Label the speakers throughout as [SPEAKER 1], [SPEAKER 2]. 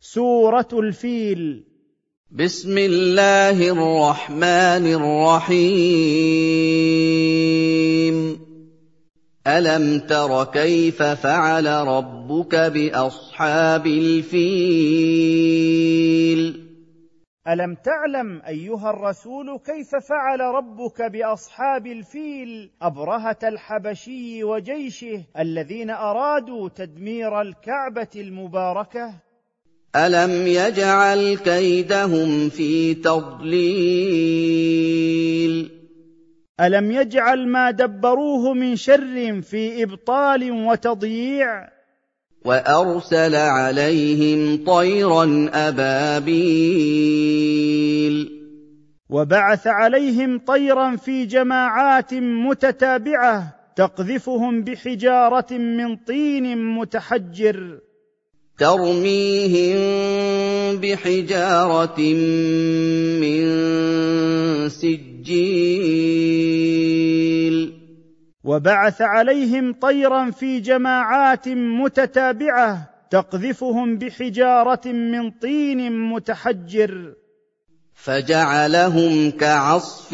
[SPEAKER 1] سورة الفيل.
[SPEAKER 2] بسم الله الرحمن الرحيم. ألم تر كيف فعل ربك بأصحاب الفيل؟
[SPEAKER 1] ألم تعلم أيها الرسول كيف فعل ربك بأصحاب الفيل، أبرهة الحبشي وجيشه الذين أرادوا تدمير الكعبة المباركة؟
[SPEAKER 2] ألم يجعل كيدهم في تضليل؟
[SPEAKER 1] ألم يجعل ما دبروه من شر في إبطال وتضييع؟
[SPEAKER 2] وأرسل عليهم طيرا أبابيل.
[SPEAKER 1] وبعث عليهم طيرا في جماعات متتابعة تقذفهم بحجارة من طين متحجر،
[SPEAKER 2] ترميهم بحجارة من سجيل.
[SPEAKER 1] وبعث عليهم طيرا في جماعات متتابعة تقذفهم بحجارة من طين متحجر،
[SPEAKER 2] فجعلهم كعصف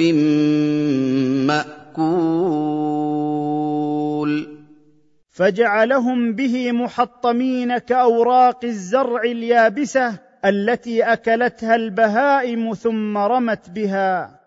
[SPEAKER 2] مأكول.
[SPEAKER 1] فجعلهم به محطمين كأوراق الزرع اليابسة التي أكلتها البهائم ثم رمت بها.